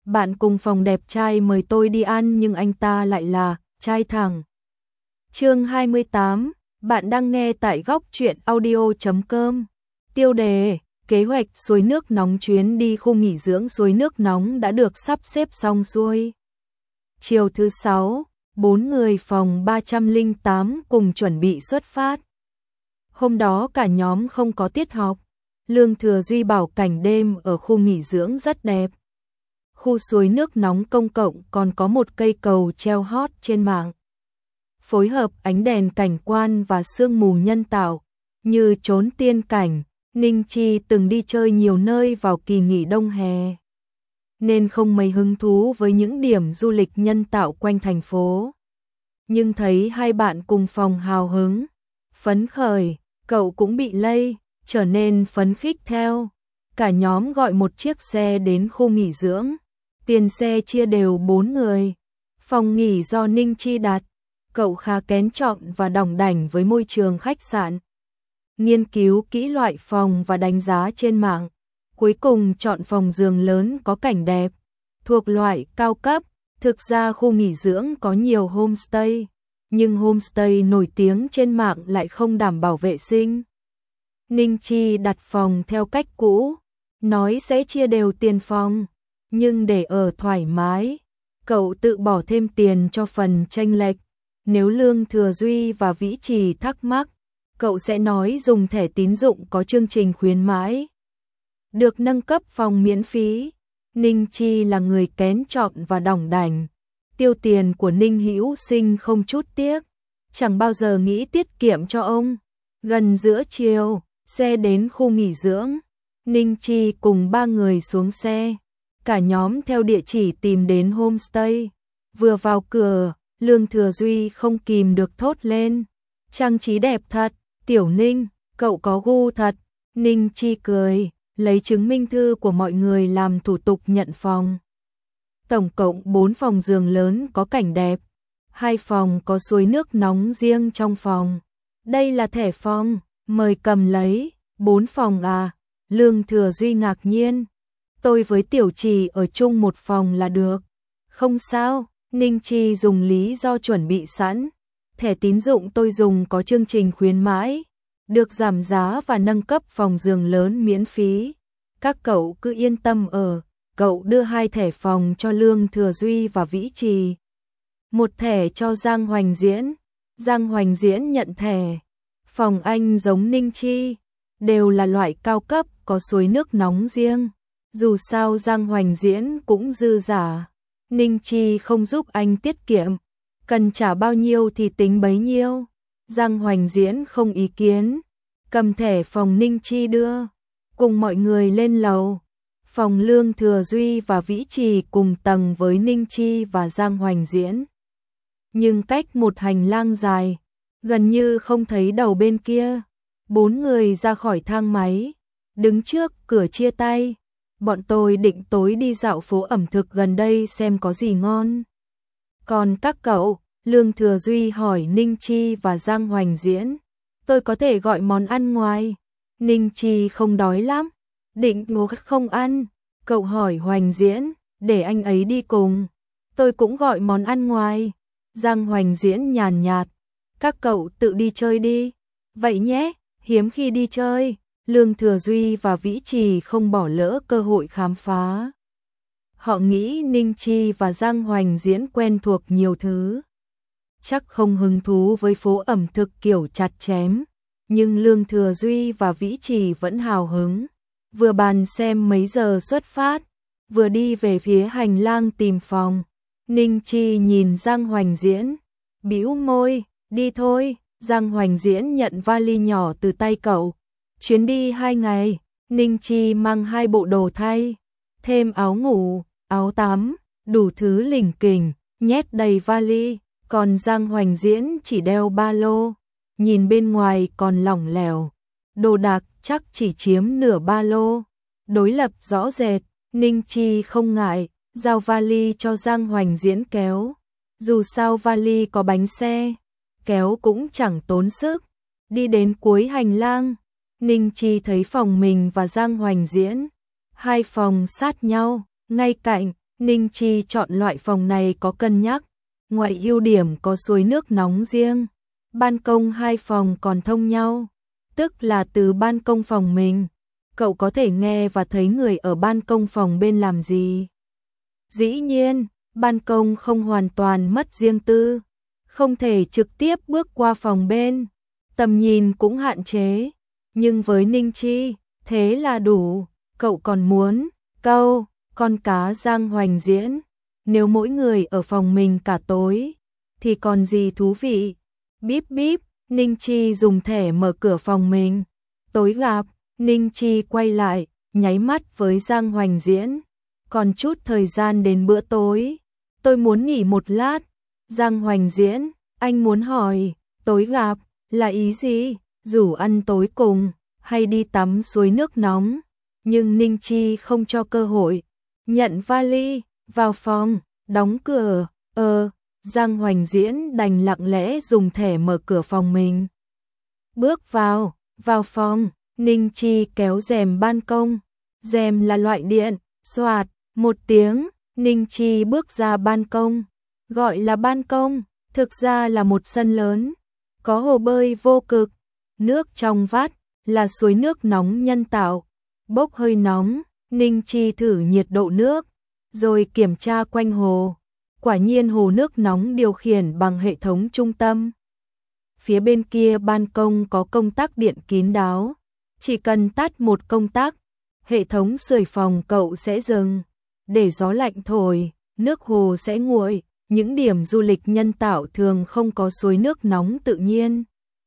bạn cùng phòng đẹp trai mời tôi đi ăn nhưng anh ta lại là trai thẳng. Chương 28, bạn đang nghe tại góc truyện audio.com. Tiêu đề, kế hoạch suối nước nóng. Chuyến đi khu nghỉ dưỡng suối nước nóng đã được sắp xếp xong xuôi. Chiều thứ 6, 4 người phòng 308 cùng chuẩn bị xuất phát. Hôm đó cả nhóm không có tiết học. Lương Thừa Duy bảo cảnh đêm ở khu nghỉ dưỡng rất đẹp. Khu suối nước nóng công cộng còn có một cây cầu treo hot trên mạng. Phối hợp ánh đèn cảnh quan và sương mù nhân tạo, như trốn tiên cảnh. Ninh Chi từng đi chơi nhiều nơi vào kỳ nghỉ đông hè, nên không mấy hứng thú với những điểm du lịch nhân tạo quanh thành phố. Nhưng thấy hai bạn cùng phòng hào hứng, phấn khởi, cậu cũng bị lây, trở nên phấn khích theo. Cả nhóm gọi một chiếc xe đến khu nghỉ dưỡng. Tiền xe chia đều 4 người. Phòng nghỉ do Ninh Chi đặt. Cậu khá kén chọn và đỏng đảnh với môi trường khách sạn. Nghiên cứu kỹ loại phòng và đánh giá trên mạng. Cuối cùng chọn phòng giường lớn có cảnh đẹp, thuộc loại cao cấp. Thực ra khu nghỉ dưỡng có nhiều homestay, nhưng homestay nổi tiếng trên mạng lại không đảm bảo vệ sinh. Ninh Chi đặt phòng theo cách cũ, nói sẽ chia đều tiền phòng, nhưng để ở thoải mái, cậu tự bỏ thêm tiền cho phần chênh lệch. Nếu Lương Thừa Duy và Vĩ Trì thắc mắc, cậu sẽ nói dùng thẻ tín dụng có chương trình khuyến mãi, được nâng cấp phòng miễn phí. Ninh Chi là người kén chọn và đỏng đảnh. Tiêu tiền của Ninh Hữu Sinh không chút tiếc, chẳng bao giờ nghĩ tiết kiệm cho ông. Gần giữa chiều, xe đến khu nghỉ dưỡng. Ninh Chi cùng 3 người xuống xe. Cả nhóm theo địa chỉ tìm đến homestay. Vừa vào cửa, Lương Thừa Duy không kìm được thốt lên: trang trí đẹp thật, Tiểu Ninh, cậu có gu thật. Ninh Chi cười, lấy chứng minh thư của mọi người làm thủ tục nhận phòng. Tổng cộng 4 phòng giường lớn có cảnh đẹp, 2 phòng có suối nước nóng riêng trong phòng. Đây là thẻ phòng, mời cầm lấy. 4 phòng à? Lương Thừa Duy ngạc nhiên. Tôi với Tiểu Trì ở chung một phòng là được. Không sao, Ninh Chi dùng lý do chuẩn bị sẵn. Thẻ tín dụng tôi dùng có chương trình khuyến mãi, được giảm giá và nâng cấp phòng giường lớn miễn phí. Các cậu cứ yên tâm ở. Cậu đưa 2 thẻ phòng cho Lương Thừa Duy và Vĩ Trì, 1 thẻ cho Giang Hoành Diễn. Giang Hoành Diễn nhận thẻ. Phòng anh giống Ninh Chi, đều là loại cao cấp, có suối nước nóng riêng. Dù sao Giang Hoành Diễn cũng dư giả. Ninh Chi không giúp anh tiết kiệm, cần trả bao nhiêu thì tính bấy nhiêu. Giang Hoành Diễn không ý kiến, cầm thẻ phòng Ninh Chi đưa, cùng mọi người lên lầu. Phòng Lương Thừa Duy và Vĩ Trì cùng tầng với Ninh Chi và Giang Hoành Diễn, nhưng cách một hành lang dài, gần như không thấy đầu bên kia. 4 người ra khỏi thang máy, đứng trước cửa chia tay. Bọn tôi định tối đi dạo phố ẩm thực gần đây xem có gì ngon. Còn các cậu? Lương Thừa Duy hỏi Ninh Chi và Giang Hoành Diễn. Tôi có thể gọi món ăn ngoài. Ninh Chi không đói lắm, định ngủ không ăn. Cậu hỏi Hoành Diễn, để anh ấy đi cùng. Tôi cũng gọi món ăn ngoài. Giang Hoành Diễn nhàn nhạt, các cậu tự đi chơi đi. Vậy nhé, hiếm khi đi chơi. Lương Thừa Duy và Vĩ Trì không bỏ lỡ cơ hội khám phá. Họ nghĩ Ninh Chi và Giang Hoành Diễn quen thuộc nhiều thứ, chắc không hứng thú với phố ẩm thực kiểu chặt chém. Nhưng Lương Thừa Duy và Vĩ Trì vẫn hào hứng. Vừa bàn xem mấy giờ xuất phát, vừa đi về phía hành lang tìm phòng. Ninh Chi nhìn Giang Hoành Diễn, bĩu môi, đi thôi. Giang Hoành Diễn nhận vali nhỏ từ tay cậu. Chuyến đi 2 ngày, Ninh Chi mang 2 bộ đồ thay, thêm áo ngủ, áo tắm, đủ thứ lỉnh kỉnh, nhét đầy vali. Còn Giang Hoành Diễn chỉ đeo ba lô, nhìn bên ngoài còn lỏng lẻo, đồ đạc chắc chỉ chiếm nửa ba lô. Đối lập rõ rệt, Ninh Chi không ngại, giao vali cho Giang Hoành Diễn kéo. Dù sao vali có bánh xe, kéo cũng chẳng tốn sức. Đi đến cuối hành lang, Ninh Chi thấy phòng mình và Giang Hoành Diễn, 2 phòng sát nhau, ngay cạnh, Ninh Chi chọn loại phòng này có cân nhắc. Ngoài ưu điểm có suối nước nóng riêng, ban công hai phòng còn thông nhau, tức là từ ban công phòng mình, cậu có thể nghe và thấy người ở ban công phòng bên làm gì. Dĩ nhiên, ban công không hoàn toàn mất riêng tư, không thể trực tiếp bước qua phòng bên, tầm nhìn cũng hạn chế, nhưng với Ninh Chi, thế là đủ. Cậu còn muốn câu con cá Giang Hoành Diễn, nếu mỗi người ở phòng mình cả tối thì còn gì thú vị. Bíp bíp, Ninh Chi dùng thẻ mở cửa phòng mình. Tối gặp, Ninh Chi quay lại, nháy mắt với Giang Hoành Diễn. Còn chút thời gian đến bữa tối, tôi muốn nghỉ một lát. Giang Hoành Diễn, anh muốn hỏi, tối gặp là ý gì? Rủ ăn tối cùng hay đi tắm suối nước nóng? Nhưng Ninh Chi không cho cơ hội. Nhận vali, vào phòng, đóng cửa. Giang Hoành Diễn đành lặng lẽ dùng thẻ mở cửa phòng mình. Bước vào phòng, Ninh Chi kéo rèm ban công. Rèm là loại điện, xoạt, một tiếng, Ninh Chi bước ra ban công. Gọi là ban công, thực ra là một sân lớn, có hồ bơi vô cực, nước trong vắt, là suối nước nóng nhân tạo, bốc hơi nóng. Ninh Chi thử nhiệt độ nước, rồi kiểm tra quanh hồ. Quả nhiên hồ nước nóng điều khiển bằng hệ thống trung tâm. Phía bên kia ban công có công tắc điện kín đáo, chỉ cần tắt một công tắc, hệ thống sưởi phòng cậu sẽ dừng, để gió lạnh thổi, nước hồ sẽ nguội. Những điểm du lịch nhân tạo thường không có suối nước nóng tự nhiên.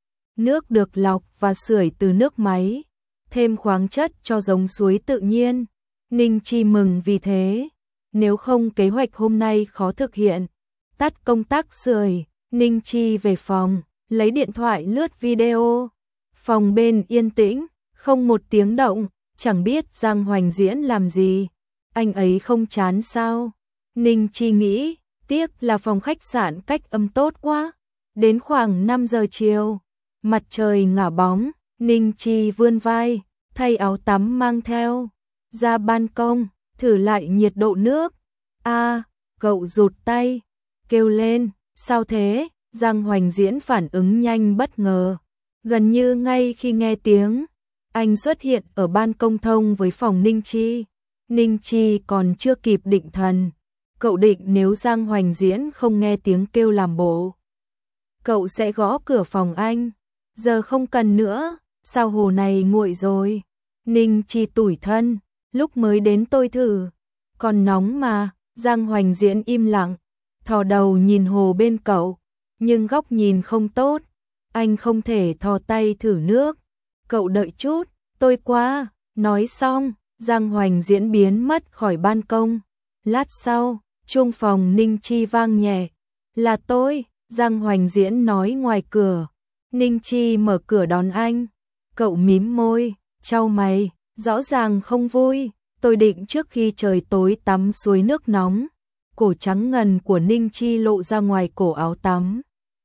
Nước được lọc và sưởi từ nước máy, thêm khoáng chất cho giống suối tự nhiên. Ninh Chi mừng vì thế, nếu không kế hoạch hôm nay khó thực hiện. Tắt công tắc sưởi, Ninh Chi về phòng, lấy điện thoại lướt video. Phòng bên yên tĩnh, không một tiếng động, chẳng biết Giang Hoành Diễn làm gì. Anh ấy không chán sao? Ninh Chi nghĩ, tiếc là phòng khách sạn cách âm tốt quá. Đến khoảng 5 giờ chiều, mặt trời ngả bóng, Ninh Chi vươn vai, thay áo tắm mang theo, ra ban công, thử lại nhiệt độ nước. Cậu rụt tay, kêu lên, sao thế? Giang Hoành Diễn phản ứng nhanh bất ngờ. Gần như ngay khi nghe tiếng, anh xuất hiện ở ban công thông với phòng Ninh Chi. Ninh Chi còn chưa kịp định thần. Cậu định nếu Giang Hoành Diễn không nghe tiếng kêu làm bộ, cậu sẽ gõ cửa phòng anh. Giờ không cần nữa, sao hồ này nguội rồi? Ninh Chi tủi thân, lúc mới đến tôi thử, còn nóng mà. Giang Hoành Diễn im lặng, thò đầu nhìn hồ bên cậu, nhưng góc nhìn không tốt, anh không thể thò tay thử nước. Cậu đợi chút, tôi qua. Nói xong, Giang Hoành Diễn biến mất khỏi ban công. Lát sau, chuông phòng Ninh Chi vang nhẹ. Là tôi, Giang Hoành Diễn nói ngoài cửa. Ninh Chi mở cửa đón anh. Cậu mím môi, chau mày, rõ ràng không vui. Tôi định trước khi trời tối tắm suối nước nóng. Cổ trắng ngần của Ninh Chi lộ ra ngoài cổ áo tắm.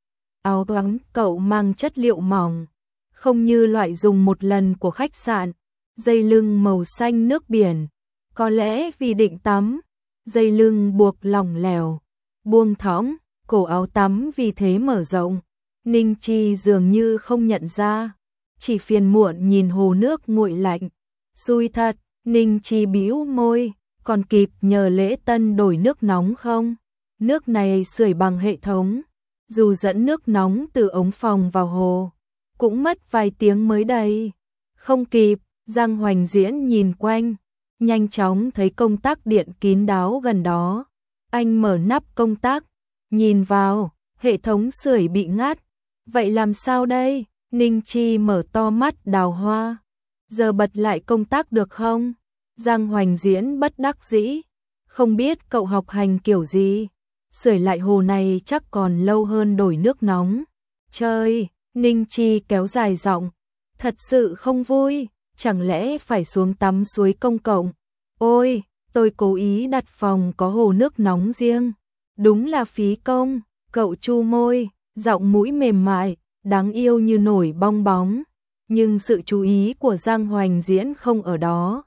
Áo tắm cậu mang chất liệu mỏng, không như loại dùng một lần của khách sạn. Dây lưng màu xanh nước biển, có lẽ vì định tắm. Dây lưng buộc lỏng lẻo, buông thõng, cổ áo tắm vì thế mở rộng. Ninh Chi dường như không nhận ra, chỉ phiền muộn nhìn hồ nước nguội lạnh. Xui thật, Ninh Chi bĩu môi, còn kịp nhờ Lễ Tân đổi nước nóng không? Nước này sưởi bằng hệ thống, dù dẫn nước nóng từ ống phòng vào hồ, cũng mất vài tiếng mới đầy. Không kịp. Giang Hoành Diễn nhìn quanh, nhanh chóng thấy công tắc điện kín đáo gần đó. Anh mở nắp công tắc, nhìn vào, hệ thống sưởi bị ngắt. Vậy làm sao đây? Ninh Chi mở to mắt đào hoa. Giờ bật lại công tắc được không? Giang Hoành Diễn bất đắc dĩ, không biết cậu học hành kiểu gì. Sưởi lại hồ này chắc còn lâu hơn đổi nước nóng. Chơi, Ninh Chi kéo dài giọng, thật sự không vui. Chẳng lẽ phải xuống tắm suối công cộng? Ôi, tôi cố ý đặt phòng có hồ nước nóng riêng. Đúng là phí công. Cậu chu môi, giọng mũi mềm mại, đáng yêu như nổi bong bóng. Nhưng sự chú ý của Giang Hoành Diễn không ở đó.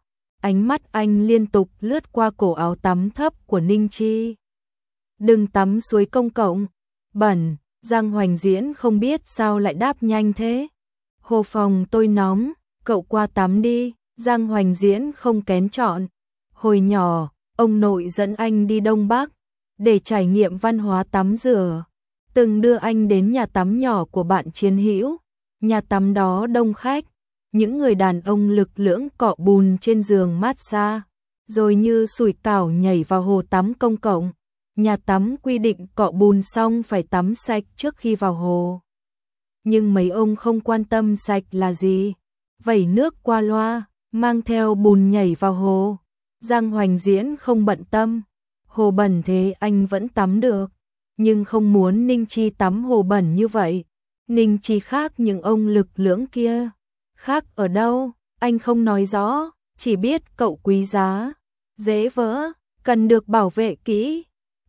ánh mắt anh liên tục lướt qua cổ áo tắm thấp của Ninh Chi. Đừng tắm suối công cộng, bẩn. Giang Hoành Diễn không biết sao lại đáp nhanh thế. Hồ phòng tôi nóng, cậu qua tắm đi. Giang Hoành Diễn không kén chọn. Hồi nhỏ, ông nội dẫn anh đi Đông Bắc để trải nghiệm văn hóa tắm rửa. Từng đưa anh đến nhà tắm nhỏ của bạn chiến hữu. Nhà tắm đó đông khách, những người đàn ông lực lưỡng cọ bùn trên giường massage, rồi như sủi cảo nhảy vào hồ tắm công cộng. Nhà tắm quy định cọ bùn xong phải tắm sạch trước khi vào hồ. Nhưng mấy ông không quan tâm sạch là gì, vẩy nước qua loa, mang theo bùn nhảy vào hồ. Giang Hoành Diễn không bận tâm, hồ bẩn thế anh vẫn tắm được, nhưng không muốn Ninh Chi tắm hồ bẩn như vậy. Ninh Chi khác những ông lực lưỡng kia. Khác ở đâu, anh không nói rõ, chỉ biết cậu quý giá, dễ vỡ, cần được bảo vệ kỹ.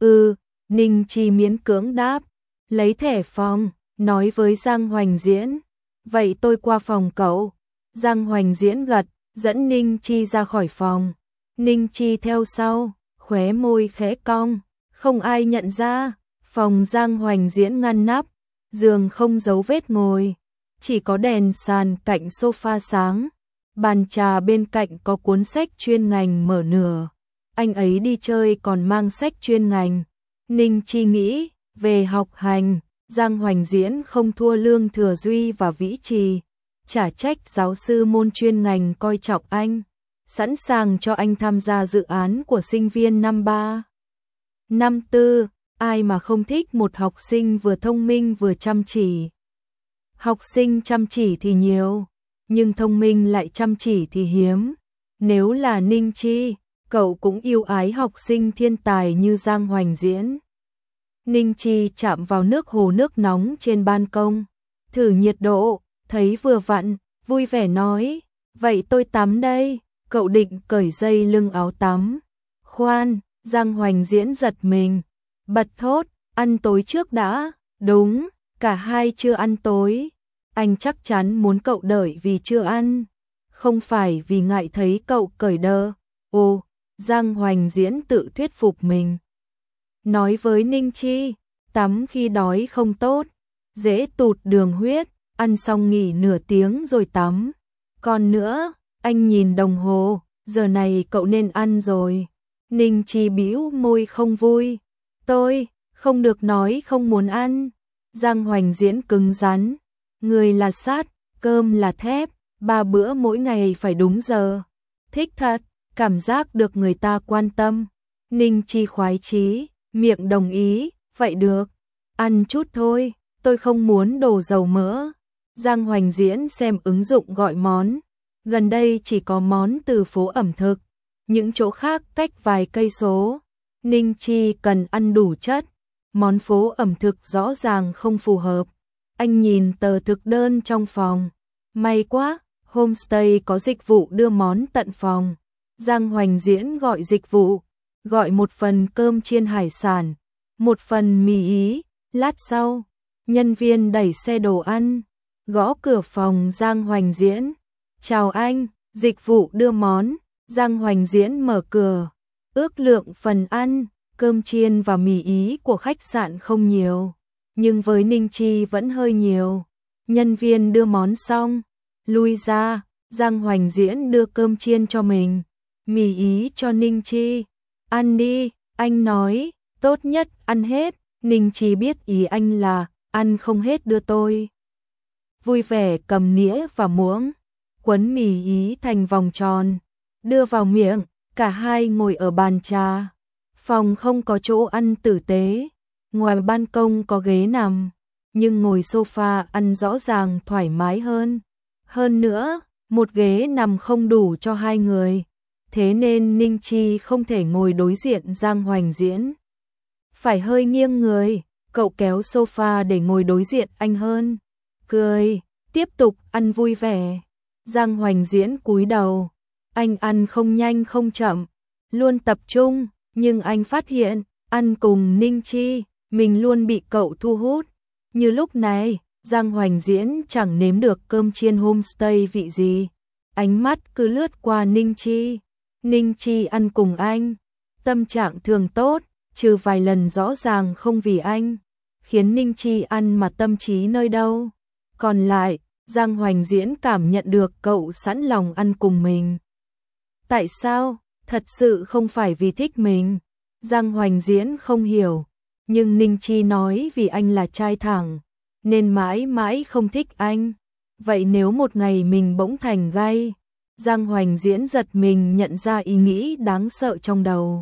Ninh Chi miễn cưỡng đáp, lấy thẻ phòng, nói với Giang Hoành Diễn. Vậy tôi qua phòng cậu. Giang Hoành Diễn gật, dẫn Ninh Chi ra khỏi phòng. Ninh Chi theo sau, khóe môi khẽ cong, không ai nhận ra. Phòng Giang Hoành Diễn ngăn nắp, giường không dấu vết ngồi, chỉ có đèn sàn cạnh sofa sáng. Bàn trà bên cạnh có cuốn sách chuyên ngành mở nửa. Anh ấy đi chơi còn mang sách chuyên ngành. Ninh Chi nghĩ, về học hành, Giang Hoành Diễn không thua Lương Thừa Duy và Vĩ Trì. Chả trách giáo sư môn chuyên ngành coi trọng anh, sẵn sàng cho anh tham gia dự án của sinh viên năm 3. Năm 4, ai mà không thích một học sinh vừa thông minh vừa chăm chỉ. Học sinh chăm chỉ thì nhiều, nhưng thông minh lại chăm chỉ thì hiếm. Nếu là Ninh Chi, cậu cũng yêu ái học sinh thiên tài như Giang Hoành Diễn. Ninh Chi chạm vào nước hồ nước nóng trên ban công, thử nhiệt độ, thấy vừa vặn, vui vẻ nói, vậy tôi tắm đây. Cậu định cởi dây lưng áo tắm. Khoan, Giang Hoành Diễn giật mình, bật thốt, ăn tối trước đã. Đúng, cả hai chưa ăn tối. Anh chắc chắn muốn cậu đợi vì chưa ăn, không phải vì ngại thấy cậu cởi đơ. Ồ, Giang Hoành Diễn tự thuyết phục mình. Nói với Ninh Chi, tắm khi đói không tốt, dễ tụt đường huyết, ăn xong nghỉ nửa tiếng rồi tắm. Còn nữa, anh nhìn đồng hồ, giờ này cậu nên ăn rồi. Ninh Chi bĩu môi không vui. Tôi không được nói không muốn ăn. Giang Hoành Diễn cứng rắn. Người là sắt, cơm là thép, 3 bữa mỗi ngày phải đúng giờ. Thích thật, cảm giác được người ta quan tâm. Ninh Chi khoái chí, miệng đồng ý, vậy được. Ăn chút thôi, tôi không muốn đổ dầu mỡ. Giang Hoành Diễn xem ứng dụng gọi món. Gần đây chỉ có món từ phố ẩm thực, những chỗ khác cách vài cây số. Ninh Chi cần ăn đủ chất, món phố ẩm thực rõ ràng không phù hợp. Anh nhìn tờ thực đơn trong phòng. May quá, homestay có dịch vụ đưa món tận phòng. Giang Hoành Diễn gọi dịch vụ, gọi một phần cơm chiên hải sản, một phần mì Ý. Lát sau, nhân viên đẩy xe đồ ăn, gõ cửa phòng Giang Hoành Diễn. Chào anh, dịch vụ đưa món. Giang Hoành Diễn mở cửa, ước lượng phần ăn, cơm chiên và mì Ý của khách sạn không nhiều, nhưng với Ninh Chi vẫn hơi nhiều. Nhân viên đưa món xong, lui ra, Giang Hoành Diễn đưa cơm chiên cho mình, mì Ý cho Ninh Chi. Ăn đi, anh nói, tốt nhất ăn hết. Ninh Chi biết ý anh là, ăn không hết đưa tôi. Vui vẻ cầm nĩa và muỗng, quấn mì Ý thành vòng tròn, đưa vào miệng, cả hai ngồi ở bàn trà. Phòng không có chỗ ăn tử tế, ngoài ban công có ghế nằm, nhưng ngồi sofa ăn rõ ràng thoải mái hơn. Hơn nữa, một ghế nằm không đủ cho hai người, thế nên Ninh Chi không thể ngồi đối diện Giang Hoành Diễn. Phải hơi nghiêng người, cậu kéo sofa để ngồi đối diện anh hơn. Cười, tiếp tục ăn vui vẻ. Giang Hoành Diễn cúi đầu, anh ăn không nhanh không chậm, luôn tập trung, nhưng anh phát hiện, ăn cùng Ninh Chi, mình luôn bị cậu thu hút. Như lúc này, Giang Hoành Diễn chẳng nếm được cơm chiên homestay vị gì, ánh mắt cứ lướt qua Ninh Chi. Ninh Chi ăn cùng anh, tâm trạng thường tốt, trừ vài lần rõ ràng không vì anh, khiến Ninh Chi ăn mà tâm trí nơi đâu. Còn lại, Giang Hoành Diễn cảm nhận được cậu sẵn lòng ăn cùng mình. Tại sao? Thật sự không phải vì thích mình. Giang Hoành Diễn không hiểu, nhưng Ninh Chi nói vì anh là trai thẳng, nên mãi mãi không thích anh. Vậy nếu một ngày mình bỗng thành gay? Giang Hoành Diễn giật mình nhận ra ý nghĩ đáng sợ trong đầu.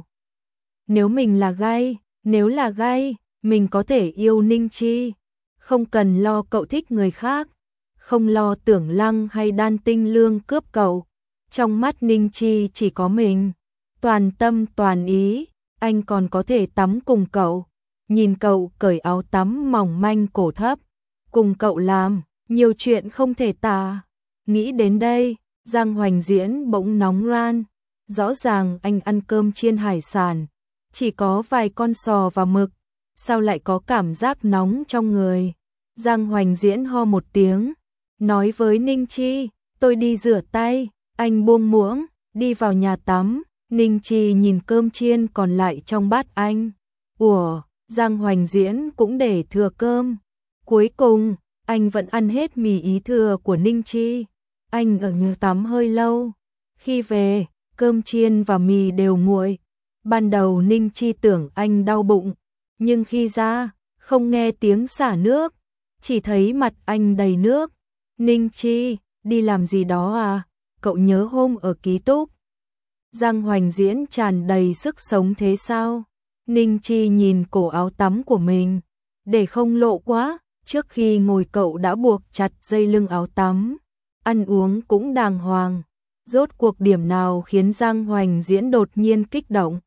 Nếu mình là gay, nếu là gay, mình có thể yêu Ninh Chi, không cần lo cậu thích người khác, không lo Tưởng Lăng hay Đan Tinh Lương cướp cậu. Trong mắt Ninh Chi chỉ có mình, toàn tâm toàn ý, anh còn có thể tắm cùng cậu, nhìn cậu cởi áo tắm mỏng manh cổ thấp, cùng cậu làm nhiều chuyện không thể tả. Nghĩ đến đây, Giang Hoành Diễn bỗng nóng ran. Rõ ràng anh ăn cơm chiên hải sản, chỉ có vài con sò và mực, sao lại có cảm giác nóng trong người. Giang Hoành Diễn ho một tiếng, nói với Ninh Chi, tôi đi rửa tay. Anh buông muỗng, đi vào nhà tắm. Ninh Chi nhìn cơm chiên còn lại trong bát anh. Ủa, Giang Hoành Diễn cũng để thừa cơm. Cuối cùng, anh vẫn ăn hết mì ý thừa của Ninh Chi. Anh ở nhà tắm hơi lâu. Khi về, cơm chiên và mì đều nguội. Ban đầu Ninh Chi tưởng anh đau bụng, nhưng khi ra, không nghe tiếng xả nước, chỉ thấy mặt anh đầy nước. Ninh Chi, đi làm gì đó à? Cậu nhớ hôm ở ký túc Giang Hoành Diễn tràn đầy sức sống thế sao? Ninh Chi nhìn cổ áo tắm của mình, để không lộ quá, trước khi ngồi cậu đã buộc chặt dây lưng áo tắm, ăn uống cũng đàng hoàng. Rốt cuộc điểm nào khiến Giang Hoành Diễn đột nhiên kích động?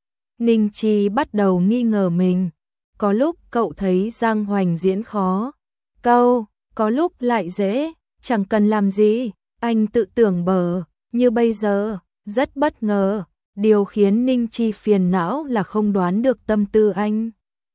Ninh Chi bắt đầu nghi ngờ mình, có lúc cậu thấy Giang Hoành Diễn khó câu, có lúc lại dễ, chẳng cần làm gì, anh tự tưởng bờ, như bây giờ, rất bất ngờ. Điều khiến Ninh Chi phiền não là không đoán được tâm tư anh.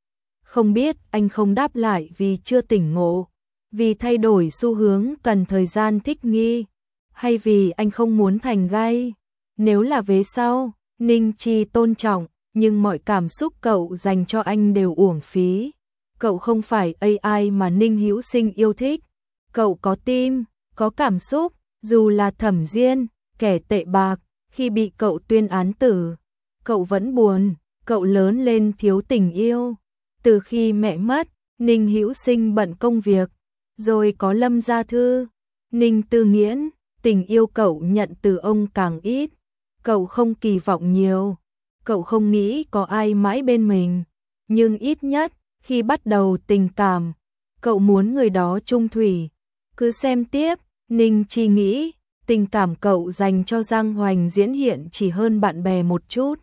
Không biết anh không đáp lại vì chưa tỉnh ngộ, vì thay đổi xu hướng cần thời gian thích nghi, hay vì anh không muốn thành gay. Nếu là vế sau, Ninh Chi tôn trọng, nhưng mọi cảm xúc cậu dành cho anh đều uổng phí. Cậu không phải AI mà Ninh Hữu Sinh yêu thích. Cậu có tim, có cảm xúc, dù là Thẩm Diên, kẻ tệ bạc, khi bị cậu tuyên án tử, cậu vẫn buồn, cậu lớn lên thiếu tình yêu. Từ khi mẹ mất, Ninh Hữu Sinh bận công việc, rồi có Lâm Gia Thư, Ninh Tư Nghiễn, tình yêu cậu nhận từ ông càng ít. Cậu không kỳ vọng nhiều, cậu không nghĩ có ai mãi bên mình, nhưng ít nhất, khi bắt đầu tình cảm, cậu muốn người đó chung thủy. Cứ xem tiếp, Ninh Chi nghĩ, tình cảm cậu dành cho Giang Hoành Diễn hiện chỉ hơn bạn bè một chút.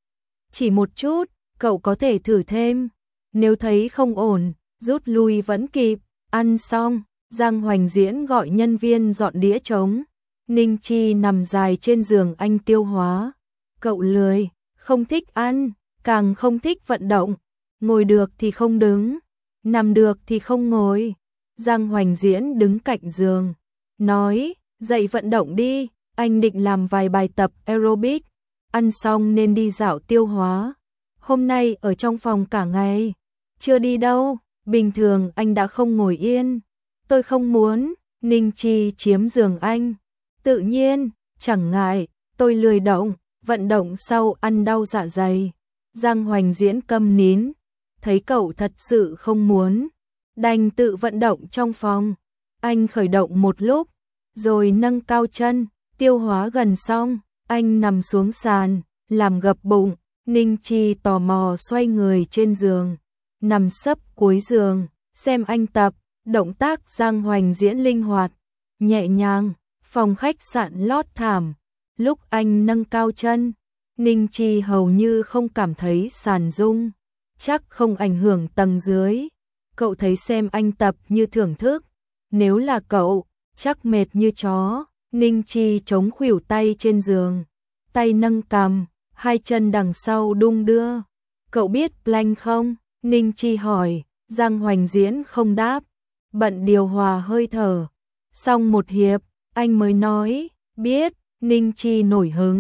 Chỉ một chút, cậu có thể thử thêm. Nếu thấy không ổn, rút lui vẫn kịp. Ăn xong, Giang Hoành Diễn gọi nhân viên dọn đĩa trống. Ninh Chi nằm dài trên giường anh tiêu hóa. Cậu lười, không thích ăn, càng không thích vận động. Ngồi được thì không đứng, nằm được thì không ngồi. Giang Hoành Diễn đứng cạnh giường, nói, dậy vận động đi, anh định làm vài bài tập aerobic, ăn xong nên đi dạo tiêu hóa. Hôm nay ở trong phòng cả ngày, chưa đi đâu, bình thường anh đã không ngồi yên. Tôi không muốn, Ninh Chi chiếm giường anh. Tự nhiên, chẳng ngại, tôi lười động, vận động sau ăn đau dạ dày. Giang Hoành Diễn câm nín, thấy cậu thật sự không muốn, đành tự vận động trong phòng. Anh khởi động một lúc, rồi nâng cao chân, tiêu hóa gần xong, anh nằm xuống sàn, làm gập bụng. Ninh Chi tò mò xoay người trên giường, nằm sấp cuối giường, xem anh tập. Động tác Giang Hoành Diễn linh hoạt, nhẹ nhàng. Phòng khách sạn lót thảm, lúc anh nâng cao chân, Ninh Chi hầu như không cảm thấy sàn rung, chắc không ảnh hưởng tầng dưới. Cậu thấy xem anh tập như thưởng thức, nếu là cậu, chắc mệt như chó. Ninh Chi chống khuỷu tay trên giường, tay nâng cằm, hai chân đằng sau đung đưa. Cậu biết plank không? Ninh Chi hỏi. Giang Hoành Diễn không đáp, bận điều hòa hơi thở. Xong một hiệp, anh mới nói, biết. Ninh Chi nổi hứng,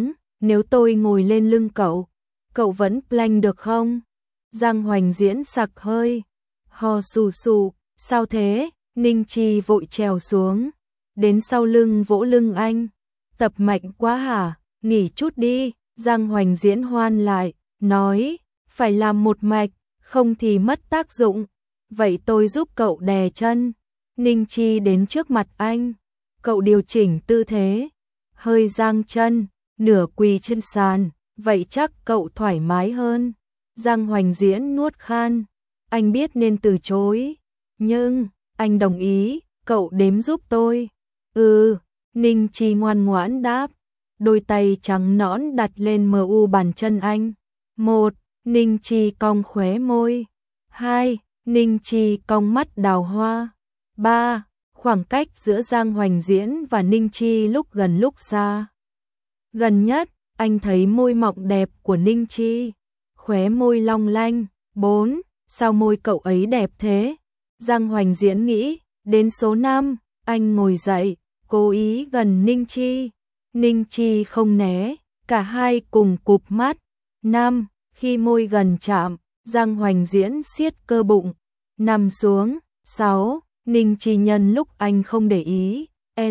nếu tôi ngồi lên lưng cậu vẫn plank được không? Giang Hoành Diễn sặc hơi, ho sù sù, sao thế? Ninh Chi vội trèo xuống, đến sau lưng vỗ lưng anh. Tập mạnh quá hả? Nghỉ chút đi. Giang Hoành Diễn hoan lại, nói, phải làm một mạch, không thì mất tác dụng. Vậy tôi giúp cậu đè chân. Ninh Chi đến trước mặt anh, cậu điều chỉnh tư thế, hơi giang chân, nửa quỳ trên sàn, vậy chắc cậu thoải mái hơn. Giang Hoành Diễn nuốt khan, anh biết nên từ chối, nhưng anh đồng ý, cậu đếm giúp tôi. Ừ, Ninh Chi ngoan ngoãn đáp, đôi tay trắng nõn đặt lên mu bàn chân anh. 1. Ninh Chi cong khóe môi. 2. Ninh Chi cong mắt đào hoa. 3. Khoảng cách giữa Giang Hoành Diễn và Ninh Chi lúc gần lúc xa. Gần nhất, anh thấy môi mọng đẹp của Ninh Chi, khóe môi long lanh. 4. Sao môi cậu ấy đẹp thế? Giang Hoành Diễn nghĩ, đến số 5, anh ngồi dậy, cố ý gần Ninh Chi. Ninh Chi không né, cả hai cùng cụp mắt. 5. Khi môi gần chạm, Giang Hoành Diễn siết cơ bụng, nằm xuống. 6. Ninh Chi nhân lúc anh không để ý,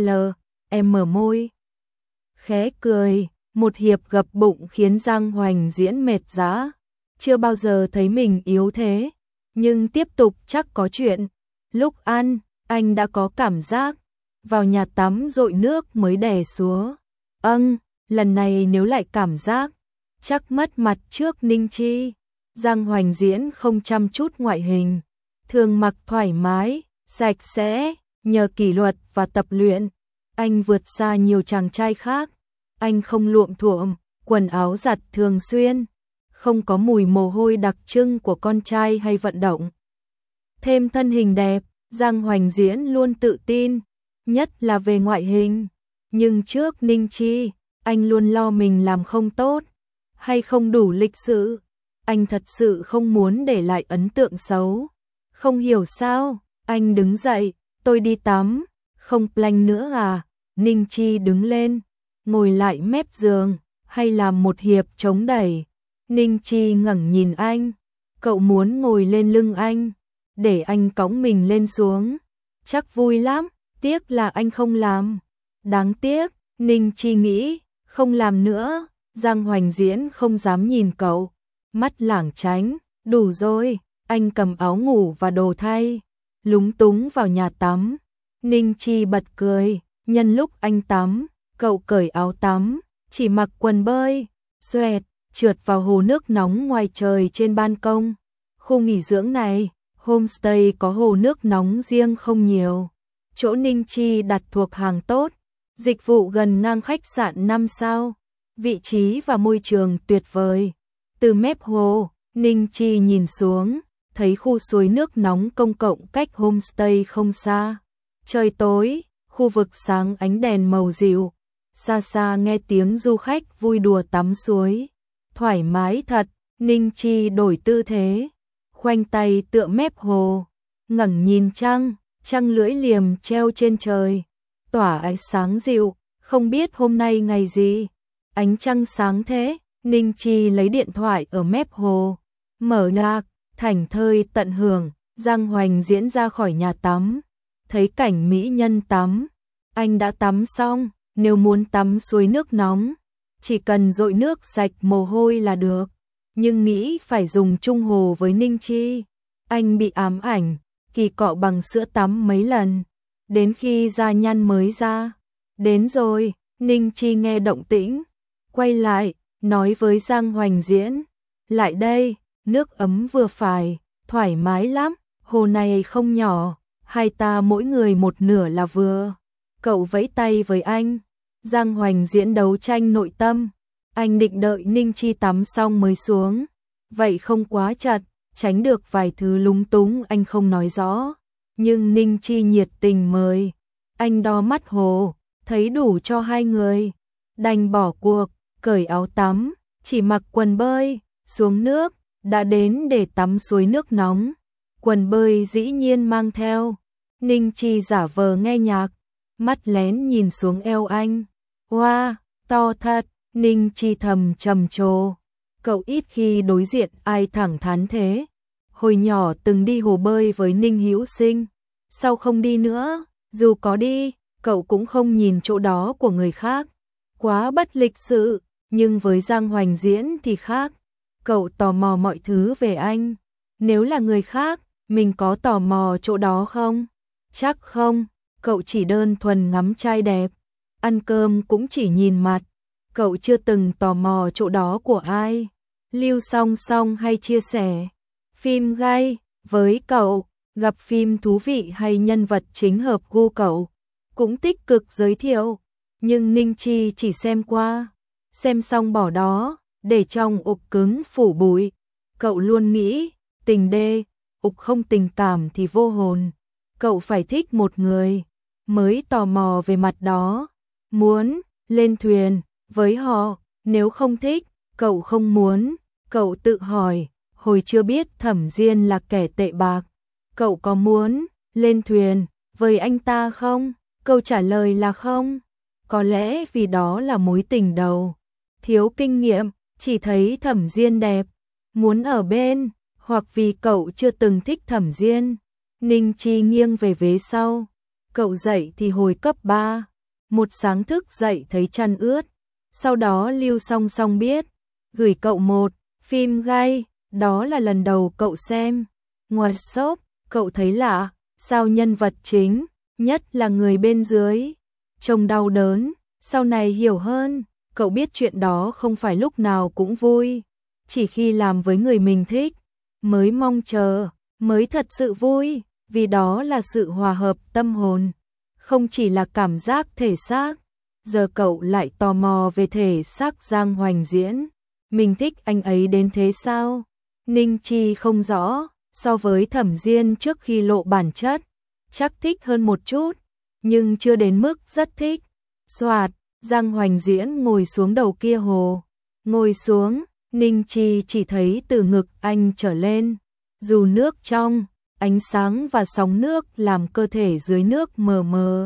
em mở môi, khẽ cười, một hiệp gập bụng khiến Giang Hoành Diễn mệt rã. Chưa bao giờ thấy mình yếu thế, nhưng tiếp tục chắc có chuyện. Lúc ăn, anh đã có cảm giác, vào nhà tắm dội nước mới đè xuống. Lần này nếu lại cảm giác, chắc mất mặt trước Ninh Chi. Giang Hoành Diễn không chăm chút ngoại hình, thường mặc thoải mái, sạch sẽ, nhờ kỷ luật và tập luyện, anh vượt xa nhiều chàng trai khác. Anh không luộm thuộm, quần áo giặt thường xuyên, không có mùi mồ hôi đặc trưng của con trai hay vận động. Thêm thân hình đẹp, Giang Hoành Diễn luôn tự tin, nhất là về ngoại hình. Nhưng trước Ninh Chi, anh luôn lo mình làm không tốt, hay không đủ lịch sự. Anh thật sự không muốn để lại ấn tượng xấu. Không hiểu sao, anh đứng dậy, tôi đi tắm, không plank nữa à? Ninh Chi đứng lên, ngồi lại mép giường, hay làm một hiệp chống đẩy. Ninh Chi ngẩng nhìn anh, cậu muốn ngồi lên lưng anh, để anh cõng mình lên xuống. Chắc vui lắm, tiếc là anh không làm. Đáng tiếc, Ninh Chi nghĩ, không làm nữa. Giang Hoành Diễn không dám nhìn cậu, mắt lảng tránh, đủ rồi. Anh cầm áo ngủ và đồ thay, lúng túng vào nhà tắm. Ninh Chi bật cười, nhân lúc anh tắm, cậu cởi áo tắm, chỉ mặc quần bơi, xoẹt, trượt vào hồ nước nóng ngoài trời trên ban công. Khu nghỉ dưỡng này, homestay có hồ nước nóng riêng không nhiều. Chỗ Ninh Chi đặt thuộc hàng tốt, dịch vụ gần ngang khách sạn 5 sao, vị trí và môi trường tuyệt vời. Từ mép hồ, Ninh Chi nhìn xuống, thấy khu suối nước nóng công cộng cách homestay không xa. Trời tối, khu vực sáng ánh đèn màu dịu, xa xa nghe tiếng du khách vui đùa tắm suối. Thoải mái thật. Ninh Chi đổi tư thế, khoanh tay tựa mép hồ, ngẩng nhìn trăng, trăng lưỡi liềm treo trên trời, tỏa ánh sáng dịu, không biết hôm nay ngày gì. Ánh trăng sáng thế. Ninh Chi lấy điện thoại ở mép hồ, mở nhạc, thảnh thơi tận hưởng. Giang Hoành Diễn ra khỏi nhà tắm, thấy cảnh mỹ nhân tắm. Anh đã tắm xong, nếu muốn tắm suối nước nóng, chỉ cần dội nước sạch mồ hôi là được. Nhưng nghĩ phải dùng chung hồ với Ninh Chi, anh bị ám ảnh, kỳ cọ bằng sữa tắm mấy lần, đến khi da nhăn mới ra. Đến rồi. Ninh Chi nghe động tĩnh, quay lại, nói với Giang Hoành Diễn, lại đây, nước ấm vừa phải, thoải mái lắm, hồ này không nhỏ, hai ta mỗi người một nửa là vừa. Cậu vẫy tay với anh. Giang Hoành Diễn đấu tranh nội tâm, anh định đợi Ninh Chi tắm xong mới xuống, vậy không quá chật, tránh được vài thứ lúng túng anh không nói rõ. Nhưng Ninh Chi nhiệt tình mời, anh đo mắt hồ, thấy đủ cho hai người, đành bỏ cuộc, cởi áo tắm, chỉ mặc quần bơi, xuống nước, đã đến để tắm suối nước nóng. Quần bơi dĩ nhiên mang theo. Ninh Chi giả vờ nghe nhạc, mắt lén nhìn xuống eo anh. Wow, to thật. Ninh Chi thầm trầm trồ. Cậu ít khi đối diện ai thẳng thắn thế. Hồi nhỏ từng đi hồ bơi với Ninh Hữu Sinh. Sau không đi nữa, dù có đi, cậu cũng không nhìn chỗ đó của người khác. Quá bất lịch sự, nhưng với Giang Hoành Diễn thì khác. Cậu tò mò mọi thứ về anh. Nếu là người khác, mình có tò mò chỗ đó không? Chắc không, cậu chỉ đơn thuần ngắm trai đẹp. Ăn cơm cũng chỉ nhìn mặt. Cậu chưa từng tò mò chỗ đó của ai. Lưu Song Song hay chia sẻ phim gay với cậu, gặp phim thú vị hay nhân vật chính hợp gu cậu, cũng tích cực giới thiệu. Nhưng Ninh Chi chỉ xem qua, xem xong bỏ đó, để trong ục cứng phủ bụi. Cậu luôn nghĩ, tình đê, ục không tình cảm thì vô hồn. Cậu phải thích một người, mới tò mò về mặt đó. Muốn lên thuyền với họ, nếu không thích, cậu không muốn. Cậu tự hỏi, hồi chưa biết Thẩm Diên là kẻ tệ bạc, cậu có muốn lên thuyền với anh ta không? Câu trả lời là không. Có lẽ vì đó là mối tình đầu, thiếu kinh nghiệm, chỉ thấy Thẩm Diên đẹp, muốn ở bên, hoặc vì cậu chưa từng thích Thẩm Diên. Ninh Chi nghiêng về vế sau. Cậu dậy thì hồi cấp 3, một sáng thức dậy thấy chăn ướt. Sau đó Lưu Song Song biết, gửi cậu một phim gay, đó là lần đầu cậu xem. Ngoài shop, cậu thấy lạ, sao nhân vật chính, nhất là người bên dưới, trông đau đớn. Sau này hiểu hơn, cậu biết chuyện đó không phải lúc nào cũng vui. Chỉ khi làm với người mình thích, mới mong chờ, mới thật sự vui, vì đó là sự hòa hợp tâm hồn, không chỉ là cảm giác thể xác. Giờ cậu lại tò mò về thể xác Giang Hoành Diễn. Mình thích anh ấy đến thế sao? Ninh Chi không rõ, so với Thẩm Diên trước khi lộ bản chất, chắc thích hơn một chút, nhưng chưa đến mức rất thích. Soạt, Giang Hoành Diễn ngồi xuống đầu kia hồ. Ngồi xuống, Ninh Chi chỉ thấy từ ngực anh trở lên. Dù nước trong, ánh sáng và sóng nước làm cơ thể dưới nước mờ mờ,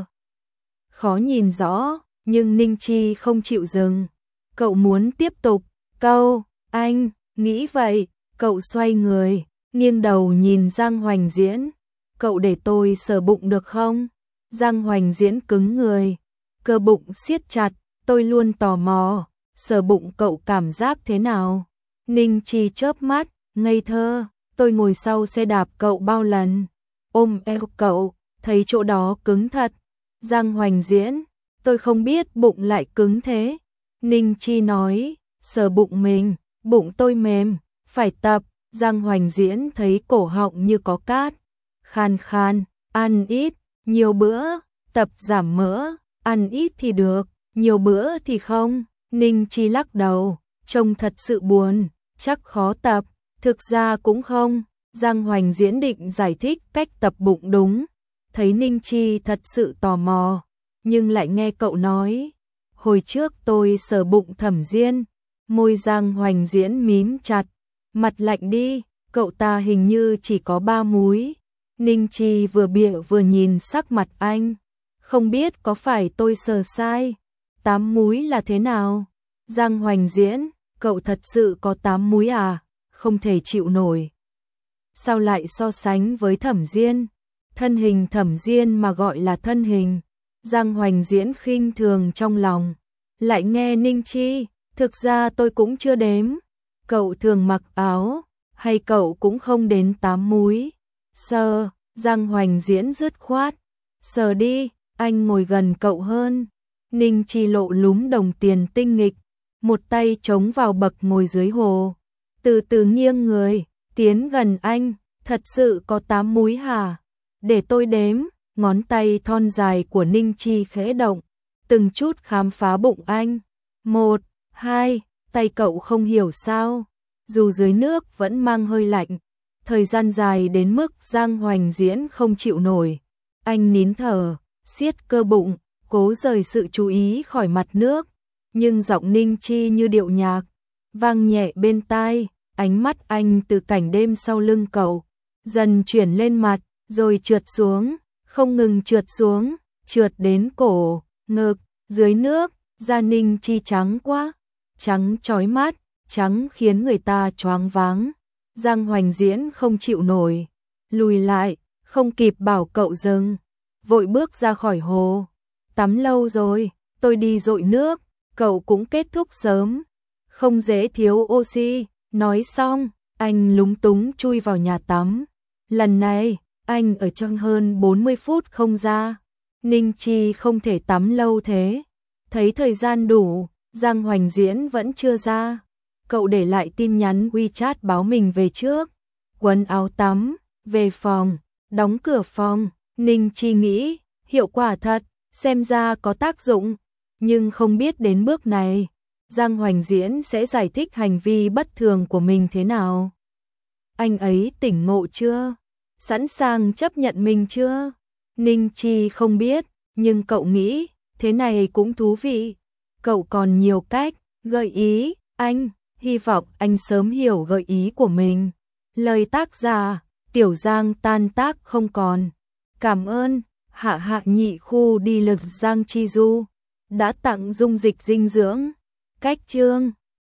khó nhìn rõ, nhưng Ninh Chi không chịu dừng. Cậu muốn tiếp tục. Câu, anh, nghĩ vậy. Cậu xoay người, nghiêng đầu nhìn Giang Hoành Diễn. Cậu để tôi sờ bụng được không? Giang Hoành Diễn cứng người, cơ bụng siết chặt. Tôi luôn tò mò, sờ bụng cậu cảm giác thế nào? Ninh Chi chớp mắt, ngây thơ. Tôi ngồi sau xe đạp cậu bao lần, ôm eo cậu, thấy chỗ đó cứng thật. Giang Hoành Diễn, tôi không biết bụng lại cứng thế. Ninh Chi nói, sờ bụng mình, bụng tôi mềm, phải tập. Giang Hoành Diễn thấy cổ họng như có cát, khan khan, ăn ít, nhiều bữa, tập giảm mỡ, ăn ít thì được, nhiều bữa thì không. Ninh Chi lắc đầu, trông thật sự buồn, chắc khó tập. Thực ra cũng không. Giang Hoành Diễn định giải thích cách tập bụng đúng, thấy Ninh Chi thật sự tò mò, nhưng lại nghe cậu nói, hồi trước tôi sờ bụng Thẩm Diên. Môi Giang Hoành Diễn mím chặt, mặt lạnh đi, cậu ta hình như chỉ có 3 múi. Ninh Chi vừa bịa vừa nhìn sắc mặt anh, không biết có phải tôi sờ sai, 8 múi là thế nào? Giang Hoành Diễn, cậu thật sự có 8 múi à? Không thể chịu nổi. Sao lại so sánh với Thẩm Diên? Thân hình Thẩm Diên mà gọi là thân hình. Giang Hoành Diễn khinh thường trong lòng. Lại nghe Ninh Chi, thực ra tôi cũng chưa đếm. Cậu thường mặc áo, hay cậu cũng không đến 8 múi? Sờ, Giang Hoành Diễn dứt khoát. Sờ đi, anh ngồi gần cậu hơn. Ninh Chi lộ lúm đồng tiền tinh nghịch, một tay chống vào bậc ngồi dưới hồ. Từ từ nghiêng người, tiến gần anh, thật sự có 8 múi hả? Để tôi đếm. Ngón tay thon dài của Ninh Chi khẽ động, từng chút khám phá bụng anh. 1, 2, tay cậu không hiểu sao, dù dưới nước vẫn mang hơi lạnh. Thời gian dài đến mức Giang Hoành Diễn không chịu nổi. Anh nín thở, siết cơ bụng, cố rời sự chú ý khỏi mặt nước. Nhưng giọng Ninh Chi như điệu nhạc, vang nhẹ bên tai. Ánh mắt anh từ cảnh đêm sau lưng cậu, dần chuyển lên mặt, rồi trượt xuống, không ngừng trượt xuống, trượt đến cổ, ngực, dưới nước. Da Ninh Chi trắng quá, trắng chói mắt, trắng khiến người ta choáng váng. Giang Hoành Diễn không chịu nổi, lùi lại, không kịp bảo cậu dừng, vội bước ra khỏi hồ. Tắm lâu rồi, tôi đi dội nước, cậu cũng kết thúc sớm, không dễ thiếu oxy. Nói xong, anh lúng túng chui vào nhà tắm. Lần này, anh ở trong hơn 40 phút không ra. Ninh Chi không thể tắm lâu thế. Thấy thời gian đủ, Giang Hoành Diễn vẫn chưa ra. Cậu để lại tin nhắn WeChat báo mình về trước. Quần áo tắm, về phòng, đóng cửa phòng. Ninh Chi nghĩ, hiệu quả thật, xem ra có tác dụng. Nhưng không biết đến bước này, Giang Hoành Diễn sẽ giải thích hành vi bất thường của mình thế nào. Anh ấy tỉnh ngộ chưa? Sẵn sàng chấp nhận mình chưa? Ninh Chi không biết, nhưng cậu nghĩ, thế này cũng thú vị. Cậu còn nhiều cách, gợi ý, anh, hy vọng anh sớm hiểu gợi ý của mình. Lời tác giả, Tiểu Giang tan tác không còn. Cảm ơn, Hạ Hạ Nhị Khu đi lực Giang Chi Du, đã tặng dung dịch dinh dưỡng. Cách chương